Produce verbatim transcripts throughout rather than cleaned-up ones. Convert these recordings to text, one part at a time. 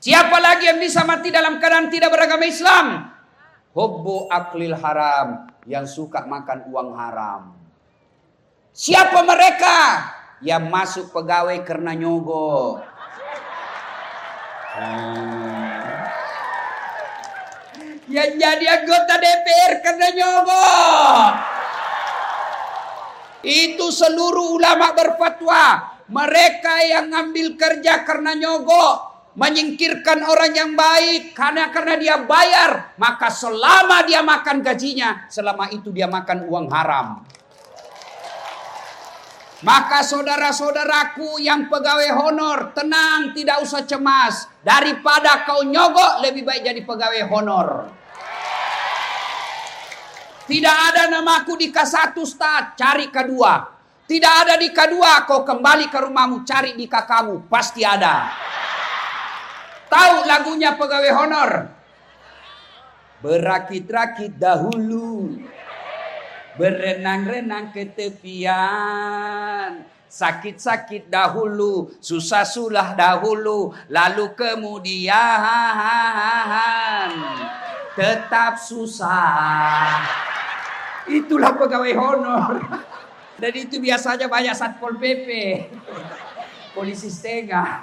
Siapa lagi yang bisa mati dalam keadaan tidak beragama Islam? Hubbu aklil haram, yang suka makan uang haram. Siapa mereka? Yang masuk pegawai karena nyogok. Hmm. Yang jadi anggota D P R karena nyogok. Itu seluruh ulama berfatwa. Mereka yang ngambil kerja karena nyogok, menyingkirkan orang yang baik karena karena dia bayar, maka selama dia makan gajinya, selama itu dia makan uang haram. Maka saudara-saudaraku yang pegawai honor, tenang, tidak usah cemas. Daripada kau nyogok, lebih baik jadi pegawai honor. Tidak ada namaku di K satu, Ustaz, cari K dua. Tidak ada di K dua, kau kembali ke rumahmu, cari di K kamu, pasti ada. Tahu lagunya pegawai honor? Berakit-rakit dahulu, berenang-renang ke tepian, sakit-sakit dahulu, susah sulah dahulu, lalu kemudian tetap susah. Itulah pegawai honor. Dan itu biasanya banyak Satpol P P, polisi setengah.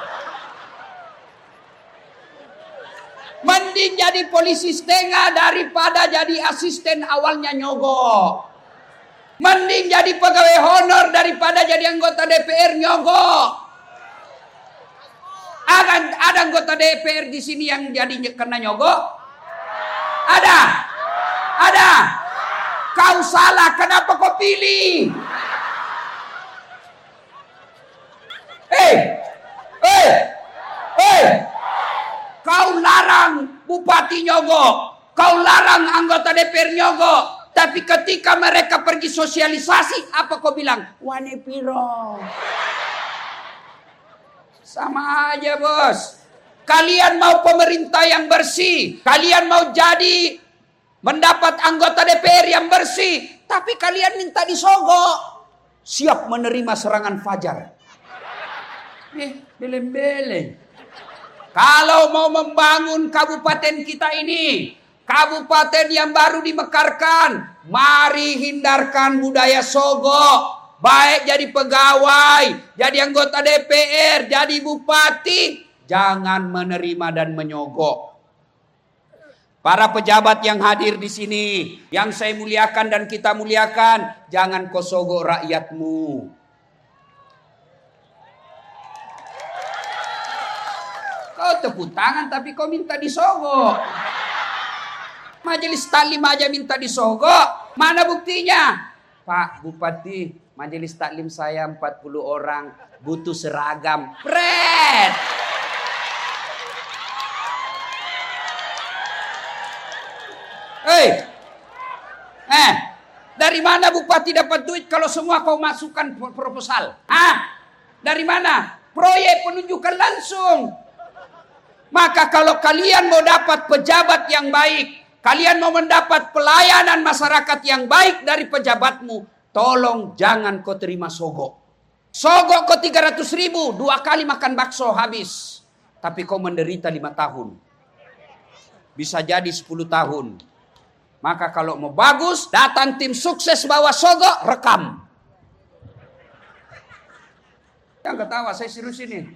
Mending jadi polisi setengah daripada jadi asisten awalnya nyogok. Mending jadi pegawai honor daripada jadi anggota D P R nyogok. Ada, ada anggota D P R di sini yang jadi kena nyogok? Ada? Ada? Kau salah, kenapa kau pilih? Eh, eh, eh. Kau larang bupati nyogok, kau larang anggota D P R nyogok, tapi ketika mereka pergi sosialisasi, apa kau bilang? Wane piro. Sama aja, bos. Kalian mau pemerintah yang bersih, kalian mau jadi mendapat anggota D P R yang bersih, tapi kalian minta disogok, siap menerima serangan fajar. Eh, beleng-beleng. Kalau mau membangun kabupaten kita ini, kabupaten yang baru dimekarkan, mari hindarkan budaya sogok. Baik jadi pegawai, jadi anggota D P R, jadi bupati, jangan menerima dan menyogok. Para pejabat yang hadir di sini, yang saya muliakan dan kita muliakan, jangan kau sogok rakyatmu. Kau tepuk tangan tapi kau minta disogok. Majelis taklim aja minta disogok. Mana buktinya? Pak Bupati, majelis taklim saya empat puluh orang, butuh seragam. Pret. Hei. Eh, dari mana Bupati dapat duit kalau semua kau masukkan proposal? Ah, dari mana? Proyek penunjukan langsung. Maka kalau kalian mau dapat pejabat yang baik, kalian mau mendapat pelayanan masyarakat yang baik dari pejabatmu, tolong jangan kau terima sogok. Sogok kau tiga ratus ribu, dua kali makan bakso habis. Tapi kau menderita lima tahun. Bisa jadi sepuluh tahun. Maka kalau mau bagus, datang tim sukses bawa sogok, rekam. Jangan ketawa, saya serius ini.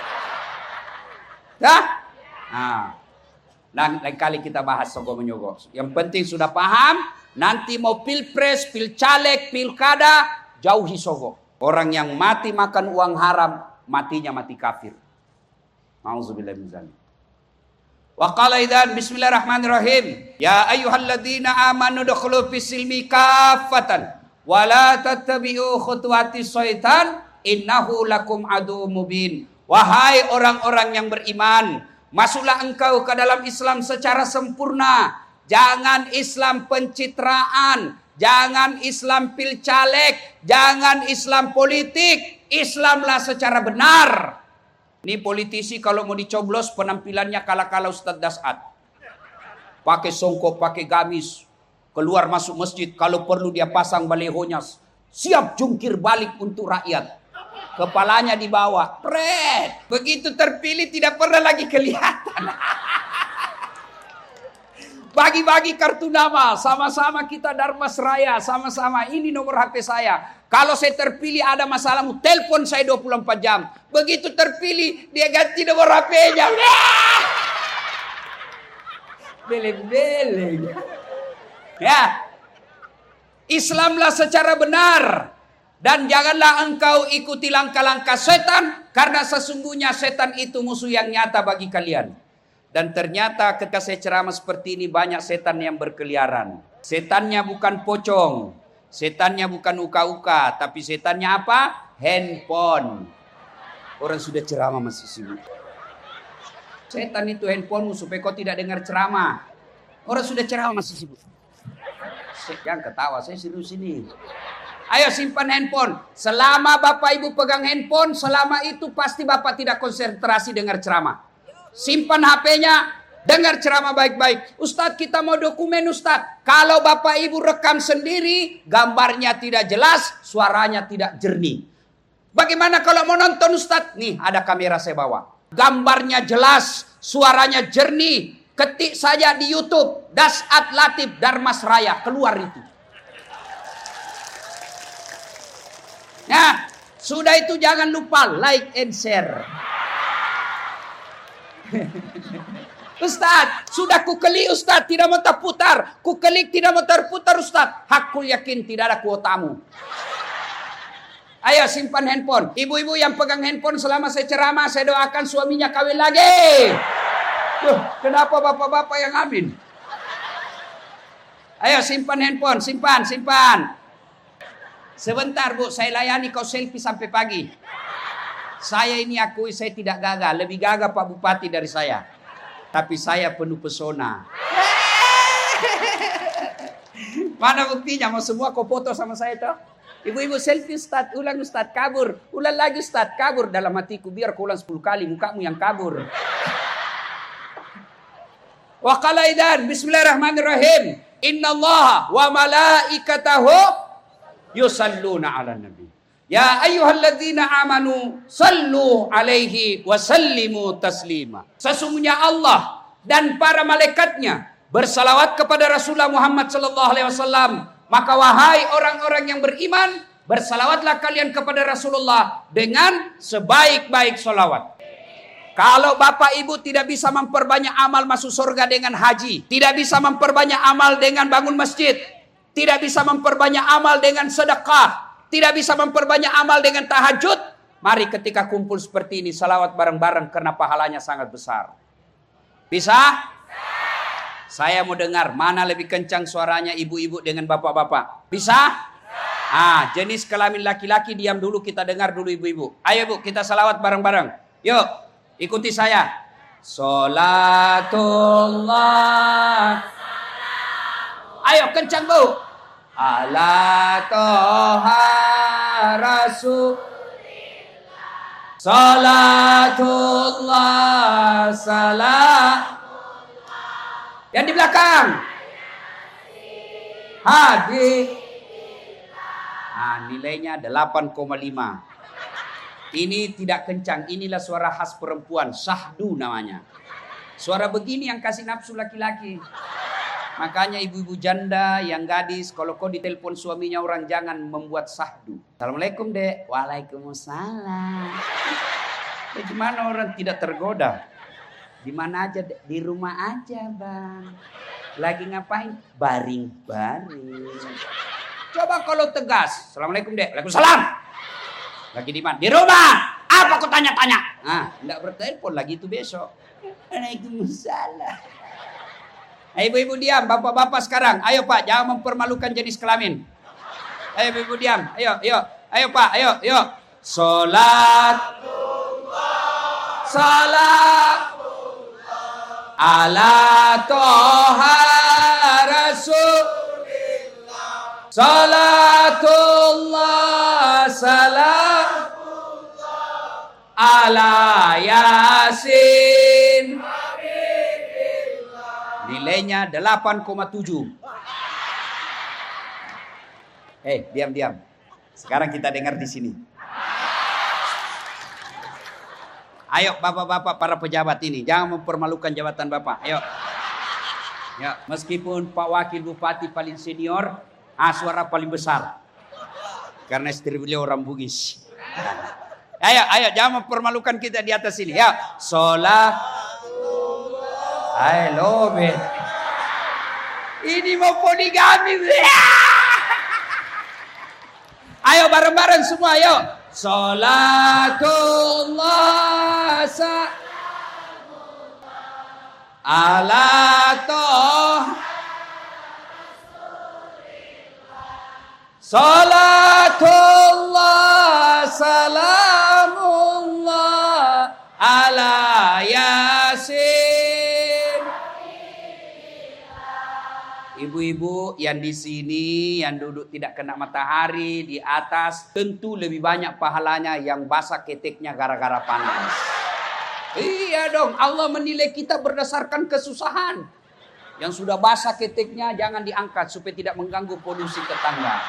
Dah? Nah, dan lain kali kita bahas sogok menyogok. Yang penting sudah paham, nanti mau pilpres, pilcaleg, pilkada, jauhi sogok. Orang yang mati makan uang haram, matinya mati kafir. Nauzubillahi min dzalik. Wa qala idzan bismillahirrahmanirrahim. Ya ayyuhalladzina amanu dukhulu fis-silmi kaffatan wa la tattabi'u khutuwatis syaitan innahu lakum aduwwum mubin. Wahai orang-orang yang beriman, masuklah engkau ke dalam Islam secara sempurna. Jangan Islam pencitraan, jangan Islam pilcaleg, jangan Islam politik. Islamlah secara benar. Ini politisi kalau mau dicoblos penampilannya kala-kala Ustadz Dasat. Pakai songkok, pakai gamis, keluar masuk masjid, kalau perlu dia pasang balehonya, siap jungkir balik untuk rakyat. Kepalanya dibawa. Pret. Begitu terpilih tidak pernah lagi kelihatan. Bagi-bagi kartu nama. Sama-sama kita Dharmasraya. Sama-sama ini nomor H P saya. Kalau saya terpilih ada masalahmu, telepon saya dua puluh empat jam. Begitu terpilih, dia ganti nomor H P-nya. Beleng-beleng. Ya. Islamlah secara benar. Dan janganlah engkau ikuti langkah-langkah setan. Karena sesungguhnya setan itu musuh yang nyata bagi kalian. Dan ternyata ketika saya ceramah seperti ini banyak setan yang berkeliaran. Setannya bukan pocong. Setannya bukan uka-uka. Tapi setannya apa? Handphone. Orang sudah ceramah masih sibuk. Setan itu handphonemu supaya kau tidak dengar ceramah. Orang sudah ceramah masih sibuk. Jangan ketawa, saya serius ini. Ayo simpan handphone. Selama Bapak Ibu pegang handphone, selama itu pasti Bapak tidak konsentrasi dengar ceramah. Simpan H P-nya, dengar ceramah baik-baik. Ustadz, kita mau dokumen Ustadz. Kalau Bapak Ibu rekam sendiri, gambarnya tidak jelas, suaranya tidak jernih. Bagaimana kalau mau nonton Ustadz? Nih, ada kamera saya bawa. Gambarnya jelas, suaranya jernih. Ketik saja di YouTube, Dasat Latif Dharmasraya, keluar itu. Nah, sudah itu jangan lupa like and share. Ustaz, sudah kuklik Ustaz, tidak mau terputar. Kuklik tidak mau terputar Ustaz. Hakul yakin tidak ada kuotamu. Ayo simpan handphone. Ibu-ibu yang pegang handphone selama saya ceramah, saya doakan suaminya kawin lagi. Tuh, kenapa bapak-bapak yang amin? Ayo simpan handphone, simpan, simpan. Sebentar Bu, saya layani kau selfie sampai pagi. Saya ini akui saya tidak gagah. Lebih gagah Pak Bupati dari saya. Tapi saya penuh pesona. Mana buktinya? Mau semua kau foto sama saya toh? Ibu-ibu selfie Ustaz, ulang Ustaz, kabur. Ulang lagi Ustaz, kabur. Dalam hatiku biar kau ulang sepuluh kali, mukamu yang kabur. Wa qala idan, bismillahirrahmanirrahim. Innallaha wa malaikatahu yusalluna ala nabi. Ya ayyuhalladzina amanu sallu alaihi wa sallimu taslima. Sesungguhnya Allah dan para malaikatnya bersalawat kepada Rasulullah Muhammad sallallahu alaihi wasallam. Maka wahai orang-orang yang beriman, bersalawatlah kalian kepada Rasulullah dengan sebaik-baik salawat. Kalau Bapak Ibu tidak bisa memperbanyak amal masuk surga dengan haji, tidak bisa memperbanyak amal dengan bangun masjid, tidak bisa memperbanyak amal dengan sedekah, tidak bisa memperbanyak amal dengan tahajud, mari ketika kumpul seperti ini salawat bareng-bareng karena pahalanya sangat besar. Bisa? Saya mau dengar mana lebih kencang suaranya ibu-ibu dengan bapak-bapak. Bisa? Ah, jenis kelamin laki-laki diam dulu, kita dengar dulu ibu-ibu. Ayo Bu, kita salawat bareng-bareng. Yuk, ikuti saya. Salatullah. Ayo kencang Bu. Ala toha rasulillah. Salatullah salam. Yang di belakang. Hadir. Nah, nilainya delapan koma lima. Ini tidak kencang. Inilah suara khas perempuan. Sahdu namanya. Suara begini yang kasih nafsu laki-laki. Makanya ibu-ibu janda yang gadis, kalau kau ditelepon suaminya orang jangan membuat sahdu. Assalamualaikum Dek. Waalaikumsalam. Ya, gimana orang tidak tergoda? Di mana aja? Di rumah aja Bang. Lagi ngapain? Baring-baring. Coba kalau tegas. Assalamualaikum Dek. Waalaikumsalam. Lagi di mana? Di rumah. Apa kau tanya-tanya? Nah, tidak bertelepon lagi itu besok. Waalaikumsalam. Ibu-ibu diam, bapak-bapak sekarang. Ayo Pak, jangan mempermalukan jenis kelamin. Ayo ibu-ibu diam. Ayo, ayo. Ayo Pak, ayo, ayo. Salat. Salat. Ala toha rasulillah. Salatullah salam. Ala yasin. Nilainya delapan koma tujuh. Eh, diam-diam. Sekarang kita dengar di sini. Ayo bapak-bapak para pejabat ini, jangan mempermalukan jabatan bapak. Ayo. Ya, meskipun Pak Wakil Bupati paling senior, ah suara paling besar. Karena istri beliau orang Bugis. Ayo, ayo, jangan mempermalukan kita di atas sini. Ya, sholat. I love it. Ini mau poligami. Ayo bareng-bareng semua, ayo. Salatullah sa ala toh. Salatullah salamullah ala yasin. Ibu-ibu yang di sini yang duduk tidak kena matahari di atas tentu lebih banyak pahalanya yang basah keteknya gara-gara panas. Iya dong, Allah menilai kita berdasarkan kesusahan. Yang sudah basah keteknya jangan diangkat supaya tidak mengganggu polusi tetangga.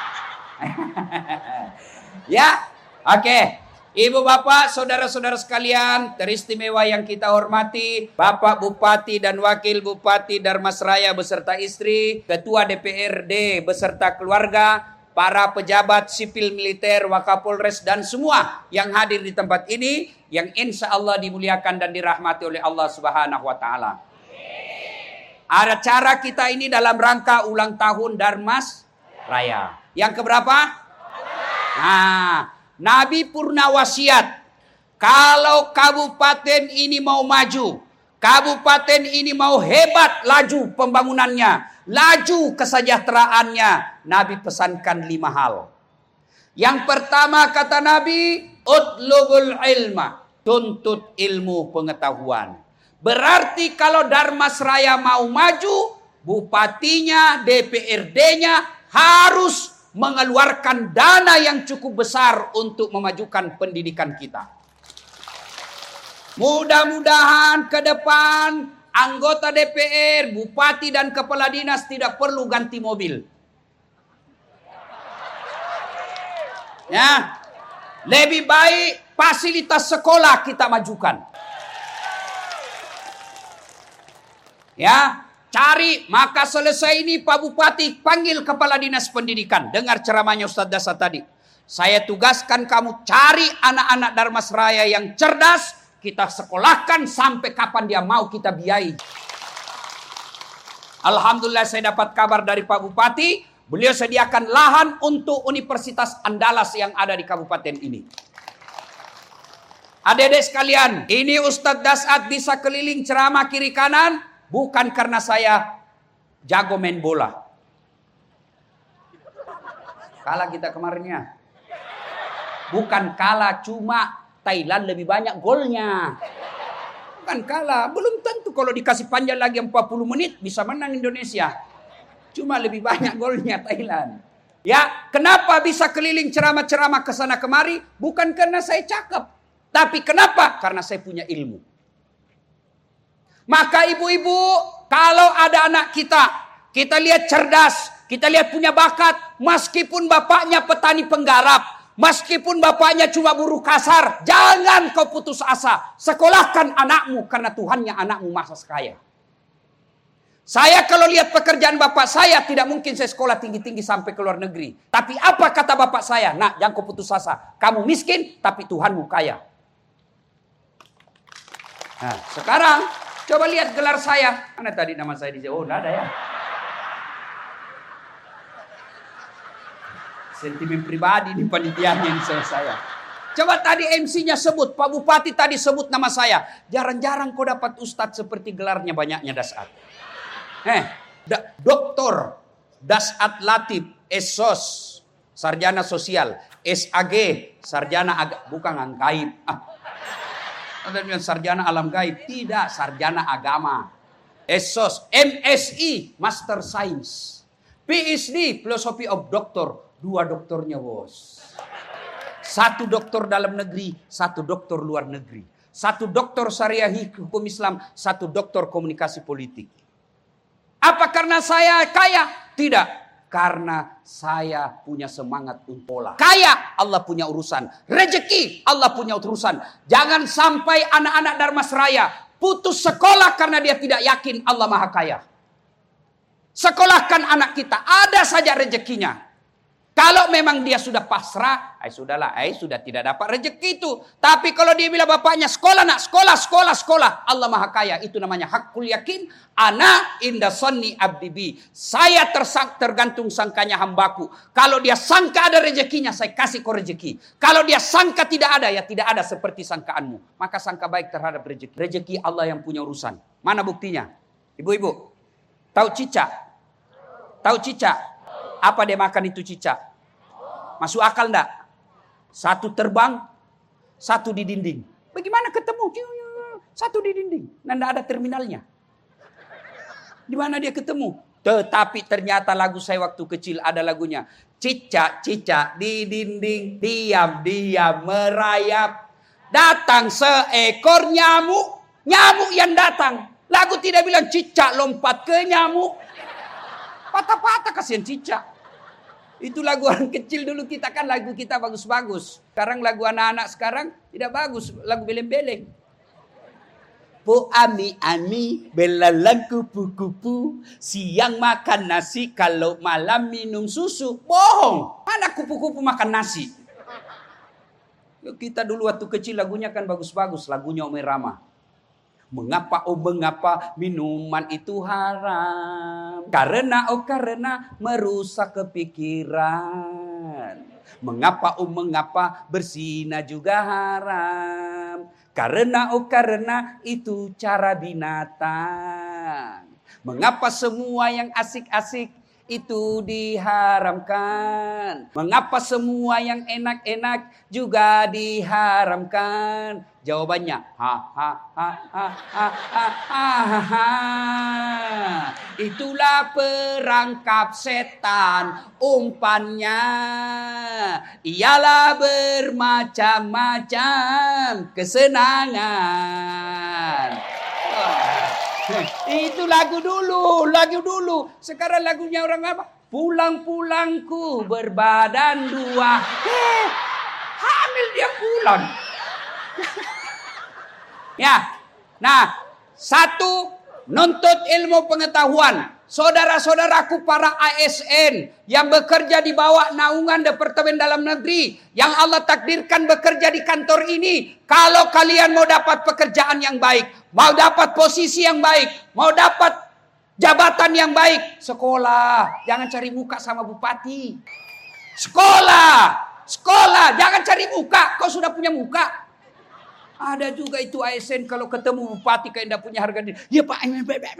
Ya, oke. Okay. Ibu bapak, saudara-saudara sekalian, teristimewa yang kita hormati, Bapak Bupati dan Wakil Bupati Darmasraya beserta istri, Ketua D P R D beserta keluarga, para pejabat sipil militer, Wakapolres dan semua yang hadir di tempat ini, yang insya Allah dimuliakan dan dirahmati oleh Allah Subhanahu Wa Taala. Acara kita ini dalam rangka ulang tahun Darmasraya. Yang keberapa? Nah, Nabi purna wasiat, kalau kabupaten ini mau maju, kabupaten ini mau hebat laju pembangunannya, laju kesejahteraannya, Nabi pesankan lima hal. Yang pertama kata Nabi, utlubul ilma, tuntut ilmu pengetahuan. Berarti kalau Darmasraya mau maju, bupatinya, D P R D-nya harus mengeluarkan dana yang cukup besar untuk memajukan pendidikan kita. Mudah-mudahan ke depan anggota D P R, bupati dan kepala dinas tidak perlu ganti mobil. Ya, lebih baik fasilitas sekolah kita majukan. Ya. Cari, maka selesai ini Pak Bupati panggil Kepala Dinas Pendidikan. Dengar ceramahnya Ustadz Dasa tadi. Saya tugaskan kamu cari anak-anak Darmasraya yang cerdas. Kita sekolahkan sampai kapan dia mau kita biayai. Alhamdulillah saya dapat kabar dari Pak Bupati. Beliau sediakan lahan untuk Universitas Andalas yang ada di kabupaten ini. Adik-adik sekalian, ini Ustadz Dasat bisa keliling ceramah kiri kanan. Bukan karena saya jago main bola. Kalah kita kemarinnya. Bukan kalah, cuma Thailand lebih banyak golnya. Bukan kalah, belum tentu kalau dikasih panjang lagi empat puluh menit bisa menang Indonesia. Cuma lebih banyak golnya Thailand. Ya, kenapa bisa keliling ceramah-ceramah ke sana kemari? Bukan karena saya cakep. Tapi kenapa? Karena saya punya ilmu. Maka ibu-ibu, kalau ada anak kita, kita lihat cerdas, kita lihat punya bakat, meskipun bapaknya petani penggarap, meskipun bapaknya cuma buruh kasar, jangan kau putus asa. Sekolahkan anakmu karena Tuhannya anakmu masa kaya. Saya kalau lihat pekerjaan bapak saya, tidak mungkin saya sekolah tinggi-tinggi sampai ke luar negeri. Tapi apa kata bapak saya? Nak, jangan kau putus asa. Kamu miskin, tapi Tuhanmu kaya. Nah, sekarang coba lihat gelar saya. Mana tadi nama saya di oh, enggak ada ya. Sentimen pribadi di panitianya ini saya. Coba tadi M C-nya sebut, Pak Bupati tadi sebut nama saya. Jarang-jarang kau dapat ustadz seperti gelarnya banyaknya Dasat. Eh, da, Doktor Dasat Latif, S O S, Sarjana Sosial, S A G, Sarjana Aga, bukan angkaib. Ah. Sarjana alam gaib, tidak, sarjana agama. S O S, M S I, Master Science. P H D, Philosophy of Doctor. Dua doktornya bos. Satu doktor dalam negeri, satu doktor luar negeri. Satu doktor syariah hukum Islam, satu doktor komunikasi politik. Apa karena saya kaya? Tidak. Karena saya punya semangat untuk pola. Kaya, Allah punya urusan. Rezeki, Allah punya urusan. Jangan sampai anak-anak Dharmasraya putus sekolah karena dia tidak yakin Allah Maha Kaya. Sekolahkan anak kita, ada saja rezekinya. Kalau memang dia sudah pasrah, ay sudahlah, ay sudah tidak dapat rezeki itu. Tapi kalau dia bilang bapaknya, sekolah nak, sekolah, sekolah, sekolah. Allah Maha Kaya, itu namanya hakul yakin. Ana inda sonni abdi bi. Saya tersang, tergantung sangkanya hambaku. Kalau dia sangka ada rezekinya, saya kasih kau rezeki. Kalau dia sangka tidak ada, ya tidak ada seperti sangkaanmu. Maka sangka baik terhadap rezeki. Rezeki Allah yang punya urusan. Mana buktinya? Ibu-ibu, tahu cicak? Tahu cicak? Apa dia makan itu cicak? Masuk akal enggak? Satu terbang, satu di dinding. Bagaimana ketemu? Satu di dinding. Nah, enggak ada terminalnya. Di mana dia ketemu? Tetapi ternyata lagu saya waktu kecil ada lagunya. Cicak-cicak di dinding, diam-diam merayap. Datang seekor nyamuk, nyamuk yang datang. Lagu tidak bilang cicak lompat ke nyamuk. Patah-patah kasihan cicak. Itu lagu orang kecil dulu kita kan lagu kita bagus-bagus. Sekarang lagu anak-anak sekarang tidak bagus. Lagu beleng-beleng. Po ami ami belalang kupu-kupu. Siang makan nasi kalau malam minum susu. Bohong. Mana kupu-kupu makan nasi? Kita dulu waktu kecil lagunya kan bagus-bagus. Lagunya Umi Rama. Mengapa oh mengapa minuman itu haram? Karena oh karena merusak kepikiran. Mengapa oh mengapa berzina juga haram? Karena oh karena itu cara binatang. Mengapa semua yang asik-asik itu diharamkan? Mengapa semua yang enak-enak juga diharamkan? Jawabannya, ha ha ha ha ha ha ha ha. Itulah perangkap setan, umpannya ialah bermacam-macam kesenangan. Itu lagu dulu, lagu dulu. Sekarang lagunya orang apa? Pulang-pulangku berbadan dua. Eh, hamil dia pulang. Ya, nah, satu, nuntut ilmu pengetahuan. Saudara-saudaraku para A S N yang bekerja di bawah naungan Departemen Dalam Negeri, yang Allah takdirkan bekerja di kantor ini, kalau kalian mau dapat pekerjaan yang baik, mau dapat posisi yang baik, mau dapat jabatan yang baik, sekolah. Jangan cari muka sama bupati. Sekolah, sekolah, jangan cari muka. Kau sudah punya muka. Ada juga itu A S N kalau ketemu bupati kayak tidak punya harga diri. Ya Pak,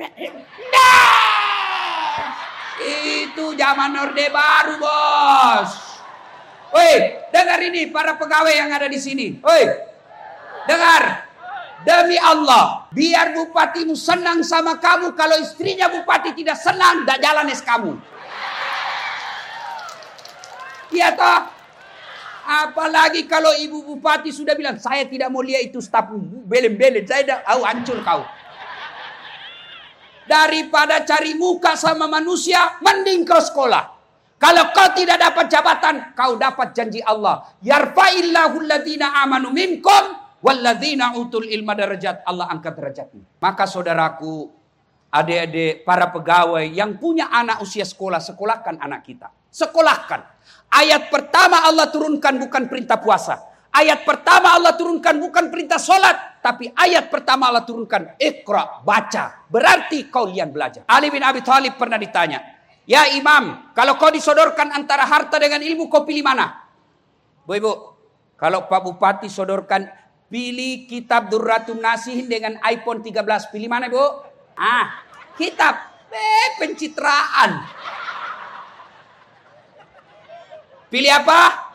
nah, itu zaman Orde Baru, bos. Woi, dengar ini para pegawai yang ada di sini. Woi, dengar. Demi Allah, biar bupatimu senang sama kamu. Kalau istrinya bupati tidak senang, tidak jalan es kamu. Iya toh? Apalagi kalau ibu bupati sudah bilang, saya tidak mau lihat itu staf belen-belen. Saya dah, oh, hancur kau. Daripada cari muka sama manusia, mending kau sekolah. Kalau kau tidak dapat jabatan, kau dapat janji Allah. Yarfa'illahu alladhina amanu minkum walladzina utul ilma darajat. Allah angkat derajatmu. Maka saudaraku, adik-adik, para pegawai yang punya anak usia sekolah, sekolahkan anak kita. Sekolahkan. Ayat pertama Allah turunkan bukan perintah puasa. Ayat pertama Allah turunkan bukan perintah sholat. Tapi ayat pertama Allah turunkan Iqra, baca. Berarti kau lian belajar. Ali bin Abi Thalib pernah ditanya, ya imam, kalau kau disodorkan antara harta dengan ilmu, kau pilih mana? Bu ibu, kalau Pak Bupati sodorkan, pilih kitab Durratun Nasihin dengan iPhone tiga belas. Pilih mana bu? Ah, kitab. Eh, pencitraan. Pilih apa?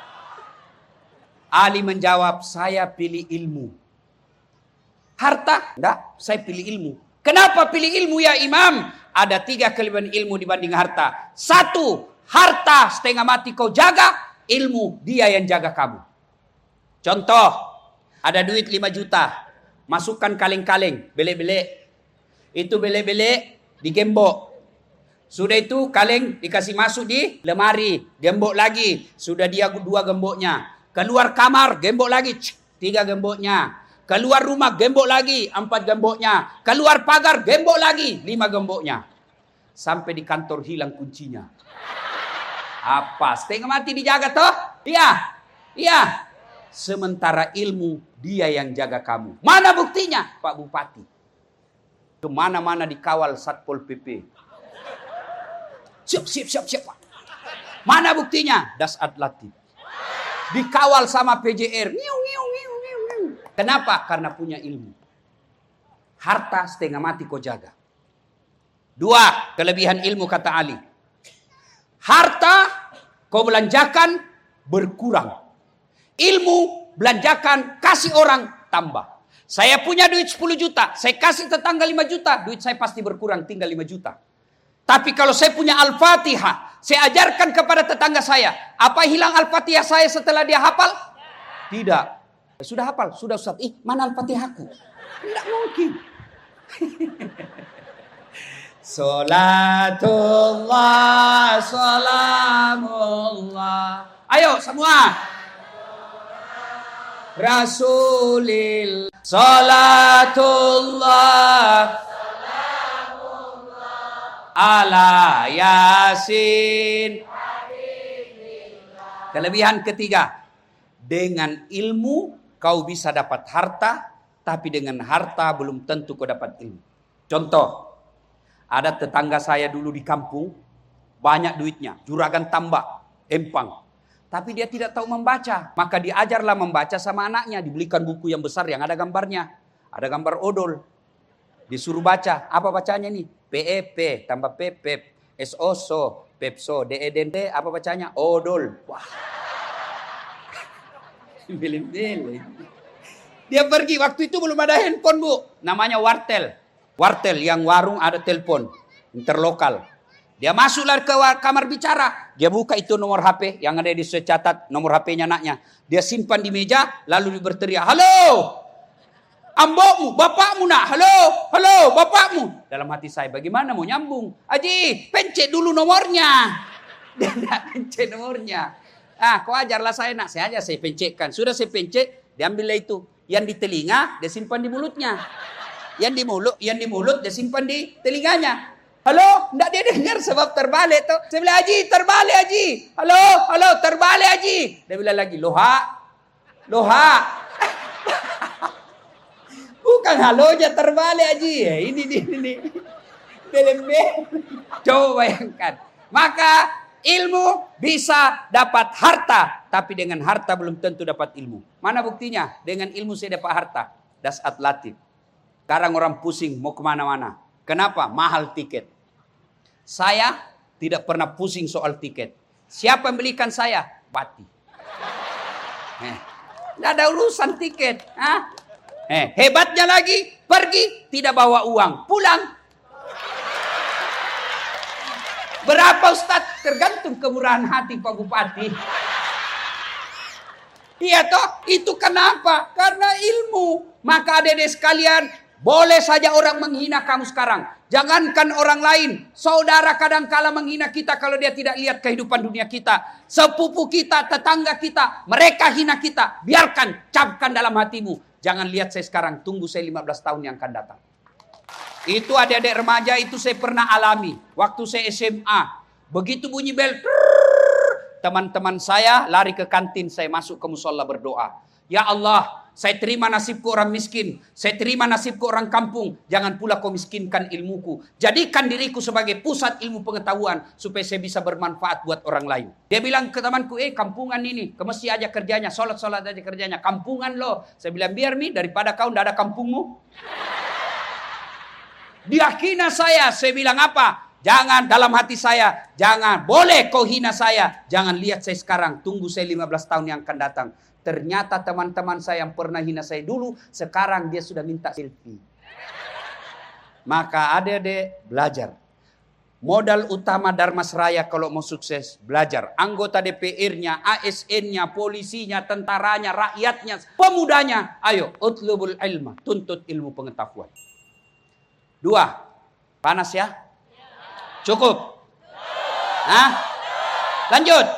Ali menjawab, saya pilih ilmu. Harta? Enggak, saya pilih ilmu. Kenapa pilih ilmu ya imam? Ada tiga kelebihan ilmu dibanding harta. Satu, harta setengah mati kau jaga, ilmu dia yang jaga kamu. Contoh, ada duit lima juta. Masukkan kaleng-kaleng, belek-belek. Itu belek-belek digembok. Sudah itu kaleng dikasih masuk di lemari. Gembok lagi. Sudah dia dua gemboknya. Keluar kamar, gembok lagi. Tiga gemboknya. Keluar rumah, gembok lagi. Empat gemboknya. Keluar pagar, gembok lagi. Lima gemboknya. Sampai di kantor hilang kuncinya. Apa? Setengah mati dijaga toh? Iya. Iya. Sementara ilmu dia yang jaga kamu. Mana buktinya? Pak Bupati. Kemana-mana dikawal Satpol P P. Siap, siap, siap, siap, Pak. Mana buktinya? Dasat Latif. Dikawal sama P J R. Ngiu, ngiu, ngiu, ngiu, ngiu. Kenapa? Karena punya ilmu. Harta setengah mati kau jaga. Dua, kelebihan ilmu kata Ali. Harta kau belanjakan berkurang. Ilmu belanjakan kasih orang tambah. Saya punya duit sepuluh juta. Saya kasih tetangga lima juta. Duit saya pasti berkurang tinggal lima juta. Tapi kalau saya punya Al-Fatihah, saya ajarkan kepada tetangga saya. Apa hilang Al-Fatihah saya setelah dia hafal? Tidak. Sudah hafal, sudah Ustaz. Ih, mana Al-Fatihahku? Tidak mungkin. Salatullah, salamullah. Ayo semua. Rasulil, salatullah. Ala Yasin. Kelebihan ketiga, dengan ilmu kau bisa dapat harta, tapi dengan harta belum tentu kau dapat ilmu. Contoh, ada tetangga saya dulu di kampung, banyak duitnya, juragan tambak, empang. Tapi dia tidak tahu membaca, maka diajarlah membaca sama anaknya, dibelikan buku yang besar yang ada gambarnya, ada gambar odol. Disuruh baca, apa bacanya nih? P E P tambah P P S O S O Pepso D E D D apa bacanya? Odol. Wah. Pilih-pilih. Dia pergi, waktu itu belum ada handphone, Bu. Namanya wartel. Wartel yang warung ada telepon interlokal. Dia masuklah ke kamar bicara. Dia buka itu nomor H P yang ada di catat nomor H P-nya anaknya. Dia simpan di meja lalu dia berteriak, "Halo! Ambokmu, bapakmu nak, halo, halo, bapakmu." Dalam hati saya, bagaimana mau nyambung? Haji, pencet dulu nomornya. Dia tidak pencet nomornya. Ah, kau ajarlah saya nak, saya aja saya pencetkan. Sudah saya pencet, diambillah itu. Yang di telinga, dia simpan di mulutnya. Yang di mulut, yang di mulut, dia simpan di telinganya. Halo, tidak dia dengar sebab terbalik tuh. Saya bilang, Haji, terbalik Haji. Halo, halo, terbalik Haji. Dia bilang lagi, loha, loha. Bukan halonya terbalik Haji. Ya, ini ini ini. Belem-belem. Coba bayangkan. Maka ilmu bisa dapat harta, tapi dengan harta belum tentu dapat ilmu. Mana buktinya? Dengan ilmu saya dapat harta. Dasat Latif. Sekarang orang pusing mau kemana-mana. Kenapa? Mahal tiket. Saya tidak pernah pusing soal tiket. Siapa yang belikan saya? Bati. Eh, tidak ada urusan tiket. Hah? Eh, hebatnya lagi, pergi tidak bawa uang, pulang. Berapa Ustaz? Tergantung kemurahan hati Pak Bupati. Iya toh, itu kenapa? Karena ilmu. Maka adik-adik sekalian, boleh saja orang menghina kamu sekarang. Jangankan orang lain, saudara kadang-kala menghina kita kalau dia tidak lihat kehidupan dunia kita. Sepupu kita, tetangga kita, mereka hina kita. Biarkan, capkan dalam hatimu. Jangan lihat saya sekarang, tunggu saya lima belas tahun yang akan datang. Itu adik-adik remaja, itu saya pernah alami. Waktu saya S M A, begitu bunyi bel, teman-teman saya lari ke kantin, saya masuk ke musola berdoa. Ya Allah, saya terima nasibku orang miskin, saya terima nasibku orang kampung. Jangan pula kau miskinkan ilmuku. Jadikan diriku sebagai pusat ilmu pengetahuan, supaya saya bisa bermanfaat buat orang lain. Dia bilang ke temanku, eh kampungan ini, ke masjid aja kerjanya, sholat-sholat aja kerjanya. Kampungan loh. Saya bilang, biar mi, daripada kau tidak ada kampungmu. Dia hina saya, saya bilang apa? Jangan, dalam hati saya, jangan, boleh kau hina saya. Jangan lihat saya sekarang, tunggu saya lima belas tahun yang akan datang. Ternyata teman-teman saya yang pernah hina saya dulu, sekarang dia sudah minta selfie. Maka adik-adik belajar. Modal utama Dharmasraya kalau mau sukses, belajar. Anggota D P R-nya, A S N-nya, polisinya, tentaranya, rakyatnya, pemudanya. Ayo, utlubul ilma, tuntut ilmu pengetahuan. Dua, panas ya? Cukup. Hah? Lanjut.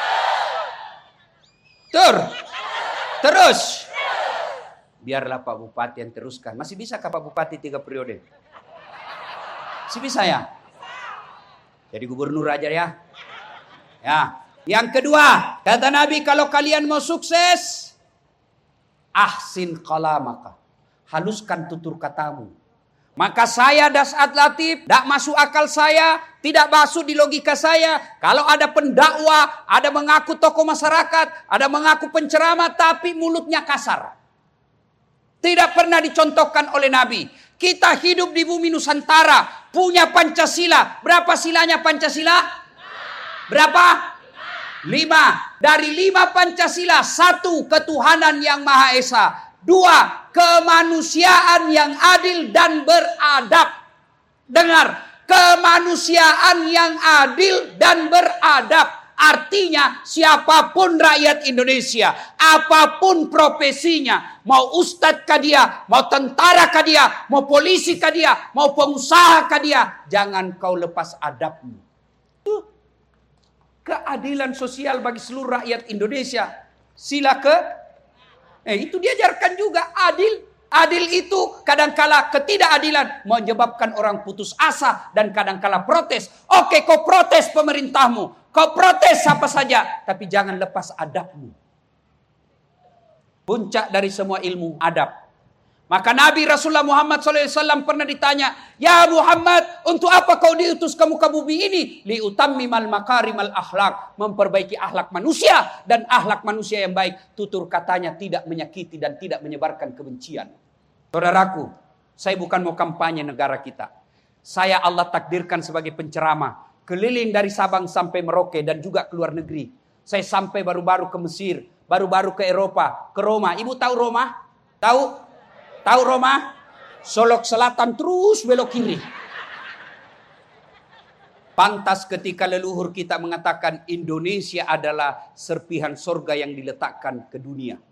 Tur. Terus. Biarlah Pak Bupati yang teruskan. Masih bisa Pak Bupati tiga periode? Masih bisa ya? Jadi gubernur aja ya. Ya. Yang kedua, kata Nabi, kalau kalian mau sukses, ahsin kalamaka. Haluskan tutur katamu. Maka saya Das'ad Latif, tidak masuk akal saya, tidak masuk di logika saya. Kalau ada pendakwa, ada mengaku tokoh masyarakat, ada mengaku penceramah, tapi mulutnya kasar. Tidak pernah dicontohkan oleh Nabi. Kita hidup di bumi Nusantara, punya Pancasila. Berapa silanya Pancasila? Berapa? Lima. Dari lima Pancasila, satu ketuhanan yang Maha Esa. Dua, kemanusiaan yang adil dan beradab. Dengar, kemanusiaan yang adil dan beradab. Artinya siapapun rakyat Indonesia, apapun profesinya, mau ustadz kah dia, mau tentara kah dia, mau polisi kah dia, mau pengusaha kah dia, jangan kau lepas adabmu. Tuh. Keadilan sosial bagi seluruh rakyat Indonesia. Sila ke Eh, itu diajarkan juga adil. Adil itu kadangkala ketidakadilan menyebabkan orang putus asa dan kadangkala protes. Oke, kau protes pemerintahmu, kau protes apa saja, tapi jangan lepas adabmu. Puncak dari semua ilmu adab. Maka Nabi Rasulullah Muhammad shallallahu alaihi wasallam pernah ditanya, "Ya Muhammad, untuk apa kau diutus ke muka bumi ini?" Liutammimal makarimal akhlak, memperbaiki akhlak manusia dan akhlak manusia yang baik. Tutur katanya tidak menyakiti dan tidak menyebarkan kebencian. Saudaraku, saya bukan mau kampanye negara kita. Saya Allah takdirkan sebagai penceramah, keliling dari Sabang sampai Merauke dan juga ke luar negeri. Saya sampai baru-baru ke Mesir, baru-baru ke Eropa, ke Roma. Ibu tahu Roma? Tahu? Tahu Roma? Solok selatan terus belok kiri. Pantas ketika leluhur kita mengatakan Indonesia adalah serpihan surga yang diletakkan ke dunia.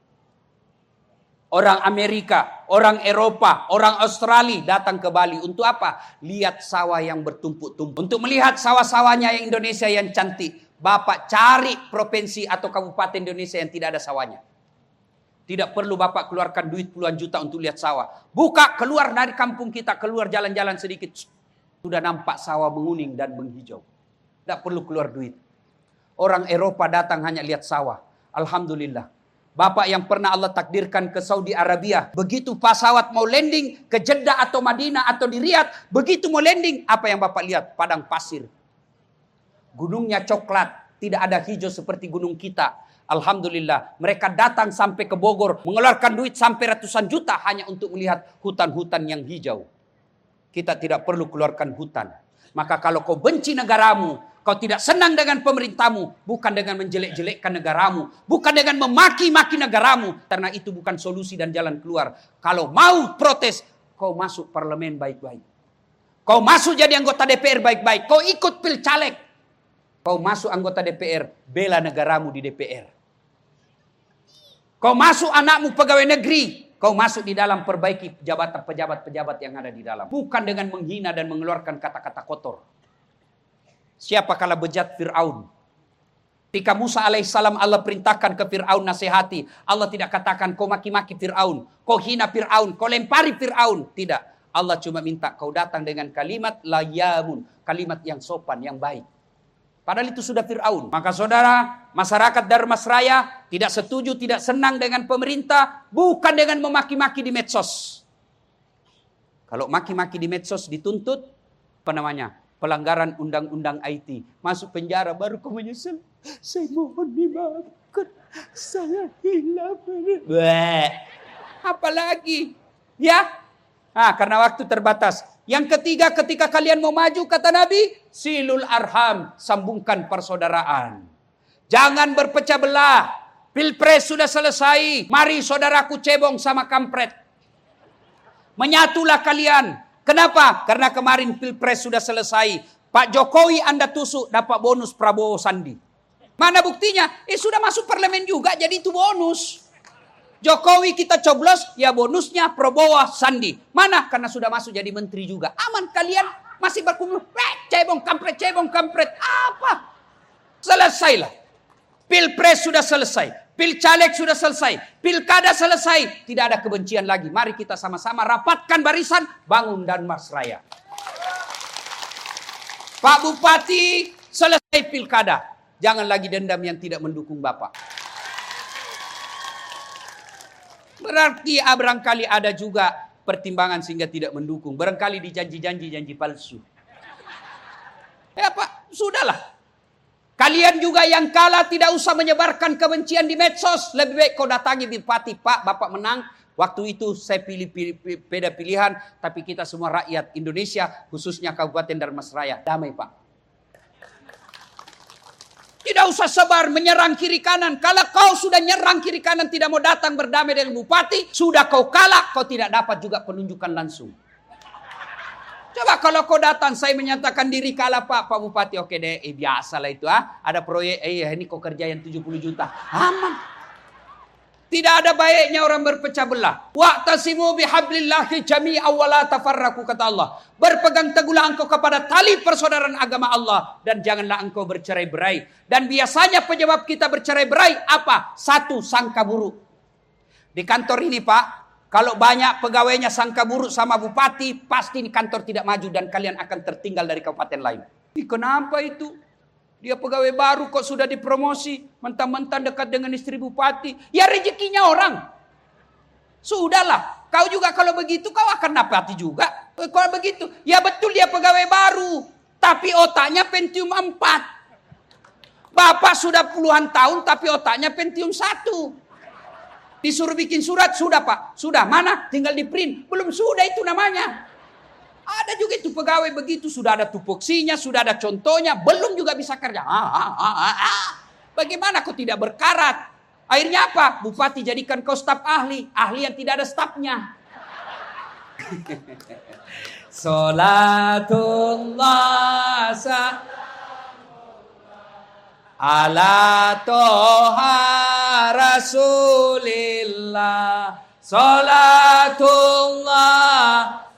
Orang Amerika, orang Eropa, orang Australia datang ke Bali. Untuk apa? Lihat sawah yang bertumpuk-tumpuk. Untuk melihat sawah-sawahnya yang Indonesia yang cantik. Bapak cari provinsi atau kabupaten Indonesia yang tidak ada sawahnya. Tidak perlu Bapak keluarkan duit puluhan juta untuk lihat sawah. Buka, keluar dari kampung kita, keluar jalan-jalan sedikit. Sudah nampak sawah menguning dan menghijau. Tidak perlu keluar duit. Orang Eropa datang hanya lihat sawah. Alhamdulillah. Bapak yang pernah Allah takdirkan ke Saudi Arabia. Begitu pesawat mau landing ke Jeddah atau Madinah atau di Riyadh. Begitu mau landing, apa yang Bapak lihat? Padang pasir. Gunungnya coklat. Tidak ada hijau seperti gunung kita. Alhamdulillah, mereka datang sampai ke Bogor, mengeluarkan duit sampai ratusan juta hanya untuk melihat hutan-hutan yang hijau. Kita tidak perlu keluarkan hutan. Maka kalau kau benci negaramu, kau tidak senang dengan pemerintahmu, bukan dengan menjelek-jelekkan negaramu, bukan dengan memaki-maki negaramu, karena itu bukan solusi dan jalan keluar. Kalau mau protes, kau masuk parlemen baik-baik. Kau masuk jadi anggota D P R baik-baik. Kau ikut pil caleg. Kau masuk anggota D P R, bela negaramu di D P R. Kau masuk anakmu pegawai negeri. Kau masuk di dalam perbaiki pejabat-pejabat-pejabat yang ada di dalam. Bukan dengan menghina dan mengeluarkan kata-kata kotor. Siapa kala bejat Fir'aun? Ketika Musa alaihissalam Allah perintahkan ke Fir'aun nasihati. Allah tidak katakan kau maki-maki Fir'aun. Kau hina Fir'aun. Kau lempari Fir'aun. Tidak. Allah cuma minta kau datang dengan kalimat layamun. Kalimat yang sopan, yang baik. Padahal itu sudah Fir'aun. Maka saudara, masyarakat Darmasraya tidak setuju, tidak senang dengan pemerintah. Bukan dengan memaki-maki di medsos. Kalau maki-maki di medsos dituntut, apa namanya? Pelanggaran undang-undang I T. Masuk penjara baru kau menyesal. Saya mohon dimaafkan. Saya hilang. Bleh. Apalagi? Ya? Ah, karena waktu terbatas. Yang ketiga, ketika kalian mau maju, kata Nabi, silul arham, sambungkan persaudaraan. Jangan berpecah belah. Pilpres sudah selesai. Mari saudaraku cebong sama kampret. Menyatulah kalian. Kenapa? Karena kemarin Pilpres sudah selesai. Pak Jokowi Anda tusuk, dapat bonus Prabowo Sandi. Mana buktinya? Eh sudah masuk parlemen juga, jadi itu bonus. Jokowi kita coblos, ya bonusnya Prabowo Sandi. Mana? Karena sudah masuk jadi menteri juga. Aman kalian. masih berkumpul, eh, cebong kampret, cebong kampret. Apa? Selesailah. Pilpres sudah selesai. Pilcaleg sudah selesai. Pilkada selesai. Tidak ada kebencian lagi. Mari kita sama-sama rapatkan barisan. Bangun Danmasraya. Pak Bupati, selesai pilkada. Jangan lagi dendam yang tidak mendukung Bapak. Berarti ah, barangkali ada juga pertimbangan sehingga tidak mendukung. Barangkali dijanji-janji janji palsu. Ya Pak, sudahlah. Kalian juga yang kalah tidak usah menyebarkan kebencian di medsos. Lebih baik kau datangi Bupati, Pak, Bapak menang. Waktu itu saya pilih, pilih, pilih beda pilihan. Tapi kita semua rakyat Indonesia, khususnya Kabupaten Danmasraya. Damai Pak. Tidak usah sebar menyerang kiri kanan. Kalau kau sudah nyerang kiri kanan tidak mau datang berdamai dengan Bupati. Sudah kau kalah, kau tidak dapat juga penunjukan langsung. Coba kalau kau datang, saya menyatakan diri kalah Pak, Pak Bupati. Oke deh, eh, biasalah itu ah. Ada proyek, eh ini kau kerja yang tujuh puluh juta. Aman. Tidak ada baiknya orang berpecah belah. Wa'tasimu bihablillahi jami'an wa la tafarraqu, kata Allah. Berpegang teguhlah engkau kepada tali persaudaraan agama Allah dan janganlah engkau bercerai-berai. Dan biasanya penyebab kita bercerai-berai apa? Satu, sangka buruk. Di kantor ini Pak, kalau banyak pegawainya sangka buruk sama bupati, pasti di kantor tidak maju dan kalian akan tertinggal dari kabupaten lain. Ih, kenapa itu? Dia pegawai baru kok sudah dipromosi. Mentang-mentang dekat dengan istri bupati. Ya rezekinya orang. Sudahlah. Kau juga kalau begitu kau akan dapati juga. Kalau begitu. Ya betul dia pegawai baru. Tapi otaknya Pentium empat. Bapak sudah puluhan tahun tapi otaknya Pentium satu. Disuruh bikin surat. Sudah Pak. Sudah. Mana? Tinggal di print. Belum sudah itu namanya. Ada juga itu pegawai begitu, sudah ada tupoksinya, sudah ada contohnya, belum juga bisa kerja. Ah, ah, ah, ah, ah. Bagaimana kau tidak berkarat? Akhirnya apa? Bupati jadikan kau staf ahli, ahli yang tidak ada stafnya. Salatullah ala toha rasulillah. Salatullah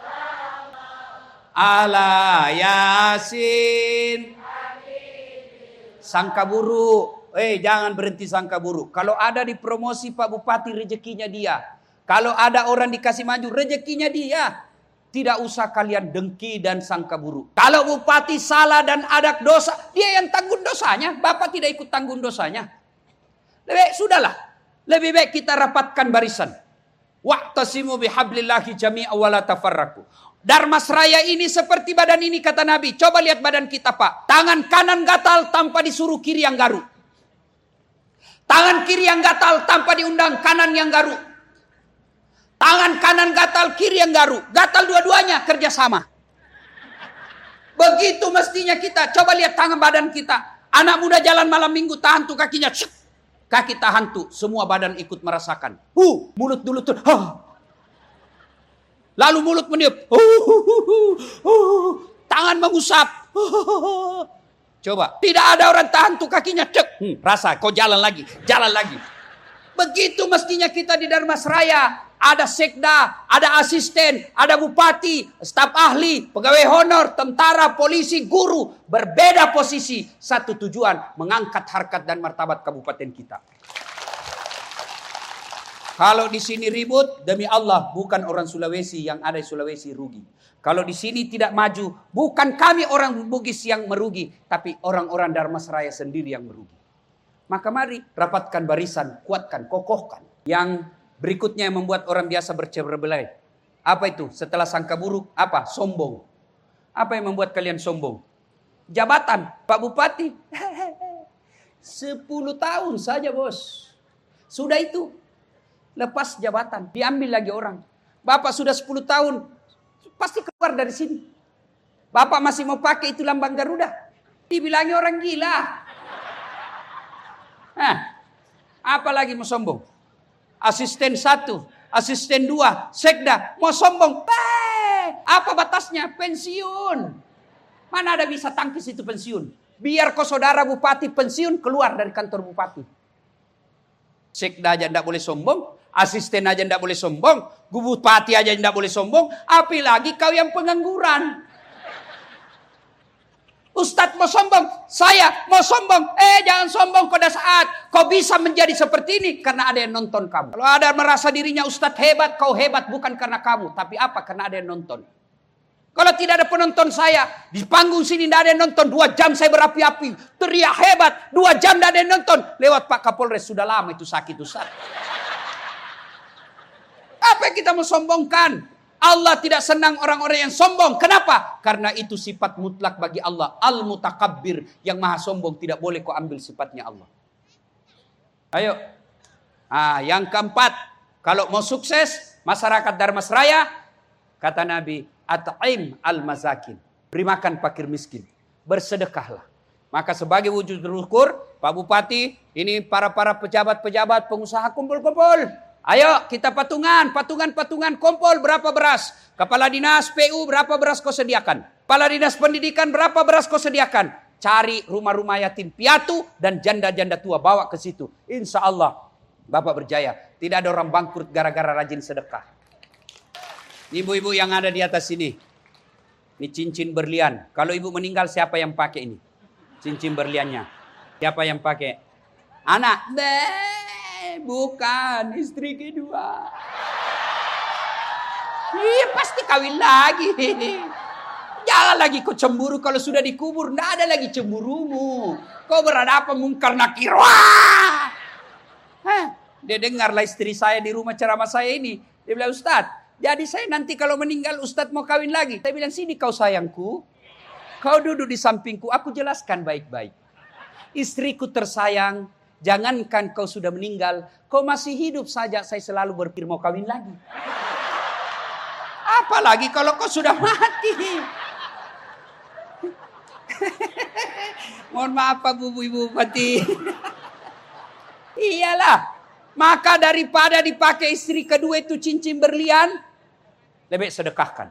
ala Yasin. Sangka buruk. Eh jangan berhenti sangka buruk. Kalau ada dipromosi Pak Bupati rezekinya dia. Kalau ada orang dikasih maju rezekinya dia. Tidak usah kalian dengki dan sangka buruk. Kalau Bupati salah dan ada dosa, dia yang tanggung dosanya. Bapak tidak ikut tanggung dosanya. Lebih baik, sudahlah. Lebih baik kita rapatkan barisan. Wa'tasimu bihablillahi jami'an wa la tafarraqu. Danmasraya ini seperti badan ini kata Nabi. Coba lihat badan kita Pak. Tangan kanan gatal tanpa disuruh kiri yang garuk. Tangan kiri yang gatal tanpa diundang kanan yang garuk. Tangan kanan gatal kiri yang garuk. Gatal dua-duanya kerjasama. Begitu mestinya kita. Coba lihat tangan badan kita. Anak muda jalan malam minggu tahan tuh kakinya. Kaki tahan tuh. Semua badan ikut merasakan. Uh, mulut dulu tuh. Huh. Lalu mulut meniup. Uh, uh, uh, uh. Tangan mengusap. Uh. Coba. Tidak ada orang tahan tuh kakinya. Cek. Hmm, rasa. Kau jalan lagi. Jalan lagi. Begitu mestinya kita di Danmasraya. Ada sekda. Ada asisten. Ada bupati. Staf ahli. Pegawai honor. Tentara. Polisi. Guru. Berbeda posisi. Satu tujuan. Mengangkat harkat dan martabat kabupaten kita. Kalau di sini ribut, demi Allah, bukan orang Sulawesi yang ada di Sulawesi rugi. Kalau di sini tidak maju, bukan kami orang Bugis yang merugi, tapi orang-orang Danmasraya sendiri yang merugi. Maka mari rapatkan barisan, kuatkan, kokohkan. Yang berikutnya yang membuat orang biasa bercerai-berai. Apa itu? Setelah sangka buruk, apa? Sombong. Apa yang membuat kalian sombong? Jabatan, Pak Bupati. Sepuluh tahun saja bos. Sudah itu. Lepas jabatan, diambil lagi orang. Bapak sudah sepuluh tahun, pasti keluar dari sini. Bapak masih mau pakai itu lambang Garuda. Dibilangi orang gila. Nah, apa lagi mau sombong? Asisten satu, asisten dua, sekda, mau sombong. Beh, apa batasnya? Pensiun. Mana ada bisa tangkis itu pensiun? Biar kau saudara bupati pensiun, keluar dari kantor bupati. Sekda aja tidak boleh sombong. Asisten aja tidak boleh sombong. Bupati aja tidak boleh sombong. Apalagi kau yang pengangguran. Ustadz mau sombong, saya mau sombong. Eh jangan sombong pada saat kau bisa menjadi seperti ini karena ada yang nonton kamu. Kalau ada merasa dirinya Ustadz hebat, kau hebat bukan karena kamu. Tapi apa? Karena ada yang nonton. Kalau tidak ada penonton saya, di panggung sini tidak ada yang nonton. Dua jam saya berapi-api, teriak hebat. Dua jam tidak ada yang nonton. Lewat Pak Kapolres, sudah lama itu sakit Ustaz. Apa yang kita mau sombongkan? Allah tidak senang orang-orang yang sombong. Kenapa? Karena itu sifat mutlak bagi Allah. Al-Mutakabbir, yang maha sombong. Tidak boleh kau ambil sifatnya Allah. Ayo. Ah, yang keempat, kalau mau sukses, masyarakat Dharmasraya, kata Nabi, At'im al-mazakin. Beri makan fakir miskin. Bersedekahlah. Maka sebagai wujud bersyukur, Pak Bupati, ini para-para pejabat-pejabat, pengusaha kumpul-kumpul. Ayo kita patungan, patungan-patungan, kumpul berapa beras. Kepala Dinas P U berapa beras kau sediakan. Kepala Dinas Pendidikan berapa beras kau sediakan. Cari rumah-rumah yatim piatu dan janda-janda tua, bawa ke situ. Insya Allah Bapak berjaya. Tidak ada orang bangkrut gara-gara rajin sedekah. Ibu-ibu yang ada di atas sini. Ini cincin berlian. Kalau ibu meninggal siapa yang pakai ini? Cincin berliannya. Siapa yang pakai? Anak. Be, bukan. Istri kedua. Iya pasti kawin lagi. Jangan lagi kau cemburu kalau sudah dikubur. Tidak ada lagi cemburumu. Kau berhadapan mungkar nakir. Wah! Hah? Dia dengarlah istri saya di rumah ceramah saya ini. Dia bilang, Ustadz. Jadi saya nanti kalau meninggal Ustadz mau kawin lagi. Saya bilang, sini kau sayangku. Kau duduk di sampingku. Aku jelaskan baik-baik. Istriku tersayang. Jangankan kau sudah meninggal. Kau masih hidup saja. Saya selalu berpikir mau kawin lagi. Apalagi kalau kau sudah mati. Mohon maaf Pak Ibu Bupati. Iyalah. Maka daripada dipakai istri kedua itu cincin berlian, lebih sedekahkan.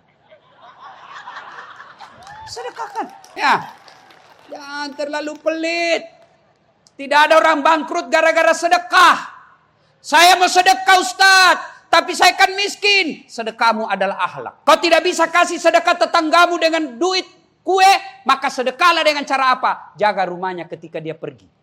Sedekahkan. Ya. Jangan terlalu pelit. Tidak ada orang bangkrut gara-gara sedekah. Saya mau sedekah Ustaz, tapi saya kan miskin. Sedekahmu adalah akhlak. Kau tidak bisa kasih sedekah tetanggamu dengan duit kue, maka sedekahlah dengan cara apa? Jaga rumahnya ketika dia pergi.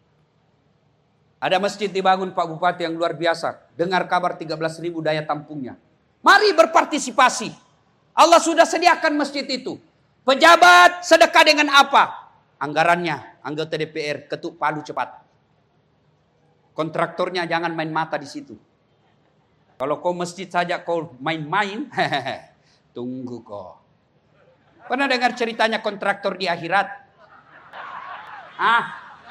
Ada masjid dibangun Pak Bupati yang luar biasa. Dengar kabar tiga belas ribu daya tampungnya. Mari berpartisipasi. Allah sudah sediakan masjid itu. Pejabat sedekah dengan apa? Anggarannya, anggota D P R, ketuk palu cepat. Kontraktornya jangan main mata di situ. Kalau kau masjid saja kau main-main, tunggu kau. Pernah dengar ceritanya kontraktor di akhirat? Ah,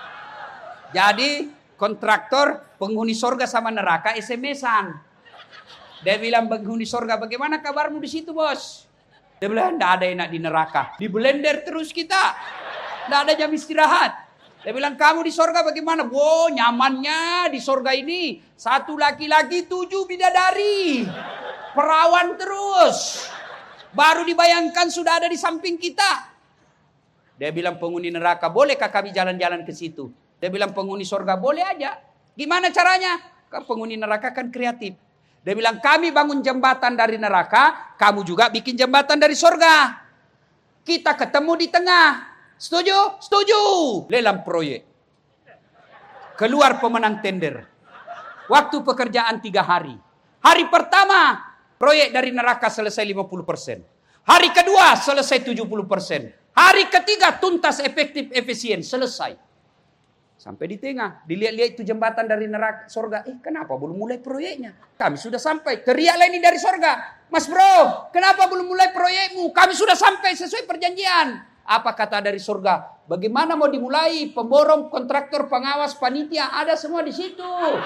jadi kontraktor penghuni sorga sama neraka S M S-an. Dia bilang penghuni sorga, bagaimana kabarmu di situ bos? Dia bilang, tidak ada enak di neraka. Di blender terus kita. Tidak ada jam istirahat. Dia bilang, kamu di sorga bagaimana? Wow, nyamannya di sorga ini. Satu laki-laki, tujuh bidadari. Perawan terus. Baru dibayangkan sudah ada di samping kita. Dia bilang, penghuni neraka, bolehkah kami jalan-jalan ke situ? Dia bilang, penghuni sorga, boleh aja. Gimana caranya? Kan penghuni neraka kan kreatif. Dia bilang, kami bangun jembatan dari neraka, kamu juga bikin jembatan dari sorga. Kita ketemu di tengah. Setuju? Setuju. Lelang proyek. Keluar pemenang tender. Waktu pekerjaan tiga hari. Hari pertama, proyek dari neraka selesai lima puluh persen. Hari kedua, selesai tujuh puluh persen. Hari ketiga, tuntas, efektif, efisien. Selesai. Sampai di tengah, dilihat-lihat itu jembatan dari neraka sorga. Eh, kenapa belum mulai proyeknya? Kami sudah sampai. Teriaklah ini dari sorga. Mas bro, kenapa belum mulai proyekmu? Kami sudah sampai sesuai perjanjian. Apa kata dari sorga? Bagaimana mau dimulai? Pemborong, kontraktor, pengawas, panitia, ada semua di situ.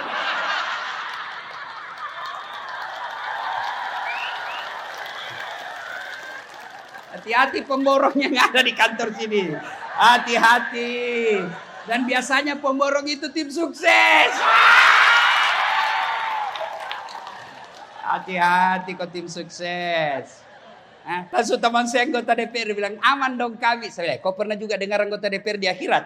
Hati-hati pemborong yang ada di kantor sini. Hati-hati. Dan biasanya pemborong itu tim sukses. Hati-hati kok tim sukses. Nah, langsung teman saya anggota D P R bilang, aman dong kami. Saya bilang, kau pernah juga dengar anggota D P R di akhirat?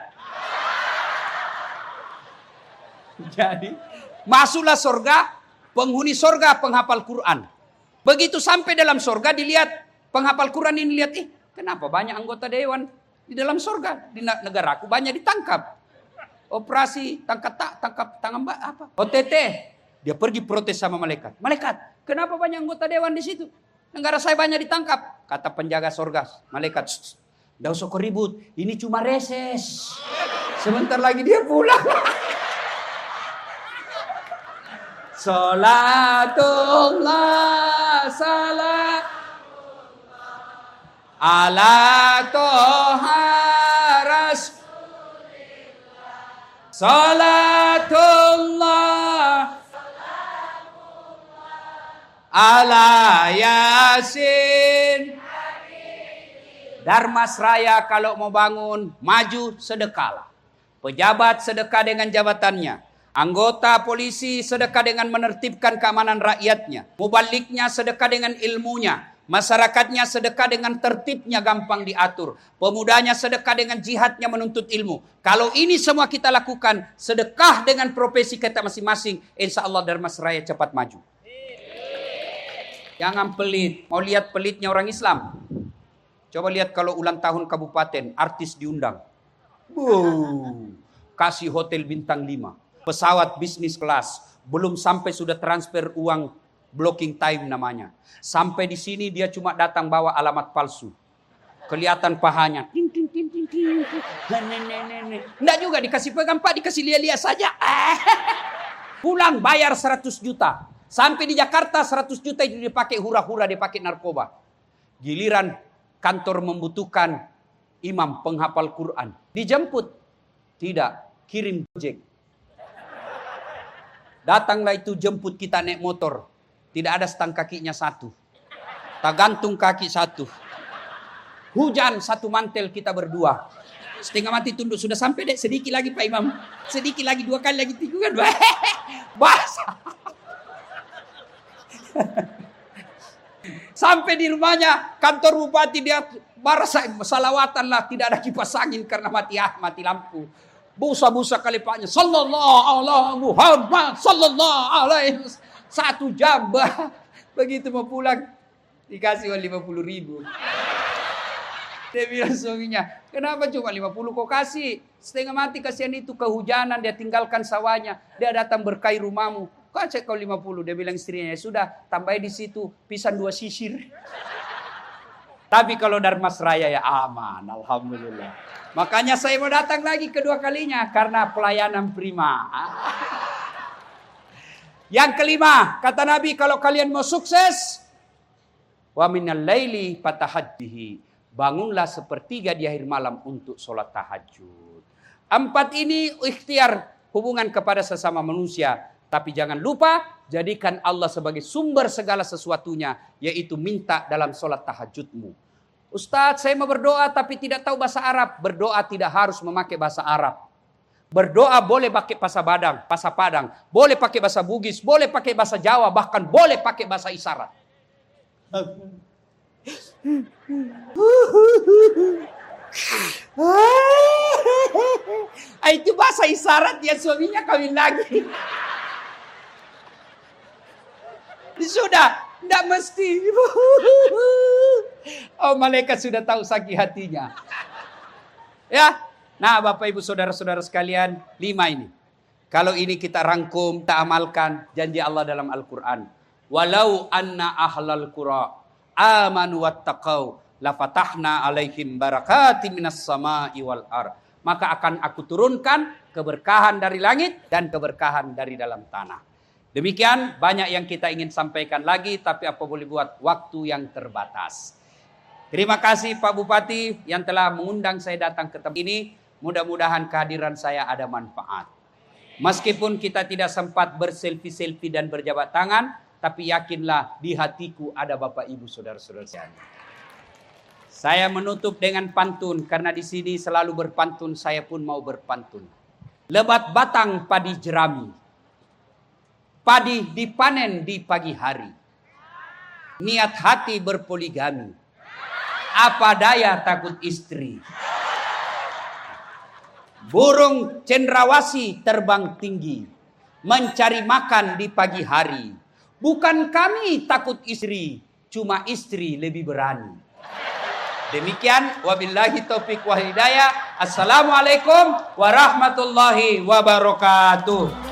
Jadi, masuklah sorga, penghuni sorga penghafal Quran. Begitu sampai dalam sorga dilihat penghafal Quran ini lihat, eh kenapa banyak anggota dewan? Di dalam surga, di negara aku banyak ditangkap. Operasi tangkap tak, tangkap tangan mbak apa? O T T. Dia pergi protes sama malaikat. Malaikat, kenapa banyak anggota dewan di situ? Negara saya banyak ditangkap. Kata penjaga surga, malaikat, tidak usah kau ribut. Ini cuma reses. Sebentar lagi dia pulang. Salatullah salam ala toha rasulillah. Salatullah ala yasin. Darmasraya kalau mau bangun, maju sedekahlah. Pejabat sedekah dengan jabatannya. Anggota polisi sedekah dengan menertibkan keamanan rakyatnya. Mubaliknya sedekah dengan ilmunya. Masyarakatnya sedekah dengan tertibnya gampang diatur. Pemudanya sedekah dengan jihadnya menuntut ilmu. Kalau ini semua kita lakukan, sedekah dengan profesi kita masing-masing, insya Allah Darmasraya cepat maju. Jangan pelit. Mau lihat pelitnya orang Islam? Coba lihat kalau ulang tahun kabupaten, artis diundang. Wow, kasih hotel bintang lima. Pesawat bisnis kelas. Belum sampai sudah transfer uang blocking time namanya. Sampai di sini dia cuma datang bawa alamat palsu. Kelihatan pahanya. Ting, ting, ting, ting, ting. Nggak juga dikasih pegang pak, dikasih lihat-lihat saja. Pulang bayar seratus juta. Sampai di Jakarta seratus juta itu dipakai hura-hura, dipakai narkoba. Giliran kantor membutuhkan imam penghafal Quran. Dijemput. Tidak, kirim Gojek. Datanglah itu jemput kita naik motor. Tidak ada stang kakinya satu. Tak gantung kaki satu. Hujan satu mantel kita berdua. Setengah mati tunduk. Sudah sampai dek. Sedikit lagi Pak Imam. Sedikit lagi. Dua kali lagi. Tiga kan. Basah. Sampai di rumahnya. Kantor bupati dia. Barasa salawatan lah. Tidak ada kipas angin. Karena mati ah, mati lampu. Busa-busa kali paknya. Sallallahu alaihi Muhammad. Sallallahu alaihi. Satu jam. Begitu mau pulang. Dikasih lima puluh ribu. Dia bilang suaminya. Kenapa cuma lima puluh kau kasih? Setengah mati kasihan itu kehujanan. Dia tinggalkan sawahnya. Dia datang berkahi rumahmu. Kasih kau lima puluh. Dia bilang istrinya. Ya sudah. Tambahin di situ. Pisan dua sisir. Tapi kalau Darmasraya ya aman. Alhamdulillah. Makanya saya mau datang lagi kedua kalinya. Karena pelayanan prima. Yang kelima. Kata Nabi kalau kalian mau sukses. Wa minal laili fatahajjihi. Bangunlah sepertiga di akhir malam untuk sholat tahajud. Empat ini ikhtiar hubungan kepada sesama manusia. Tapi jangan lupa jadikan Allah sebagai sumber segala sesuatunya. Yaitu minta dalam sholat tahajudmu. Ustadz, saya mau berdoa tapi tidak tahu bahasa Arab. Berdoa tidak harus memakai bahasa Arab. Berdoa boleh pakai bahasa Padang, bahasa Padang. Boleh pakai bahasa Bugis, boleh pakai bahasa Jawa, bahkan boleh pakai bahasa isyarat. Itu bahasa isyarat ya suaminya kawin lagi. Sudah. Tidak mesti. Oh, malaikat sudah tahu sakit hatinya. Ya. Nah, Bapak Ibu Saudara-saudara sekalian, lima ini. Kalau ini kita rangkum, kita amalkan janji Allah dalam Al-Quran. Walau anna ahlal qura amanu wattaqau lafatahna alaihim barakatim minas sama'i wal ar. Maka akan aku turunkan keberkahan dari langit dan keberkahan dari dalam tanah. Demikian banyak yang kita ingin sampaikan lagi, tapi apa boleh buat, waktu yang terbatas. Terima kasih Pak Bupati yang telah mengundang saya datang ke tempat ini. Mudah-mudahan kehadiran saya ada manfaat. Meskipun kita tidak sempat berselfie-selfie dan berjabat tangan, tapi yakinlah di hatiku ada Bapak Ibu Saudara-saudara saya. Saya menutup dengan pantun, karena di sini selalu berpantun, saya pun mau berpantun. Lebat batang padi jerami. Padi dipanen di pagi hari. Niat hati berpoligami. Apa daya takut istri. Burung cendrawasih terbang tinggi. Mencari makan di pagi hari. Bukan kami takut istri. Cuma istri lebih berani. Demikian, wabillahi taufiq wal hidayah. Assalamualaikum warahmatullahi wabarakatuh.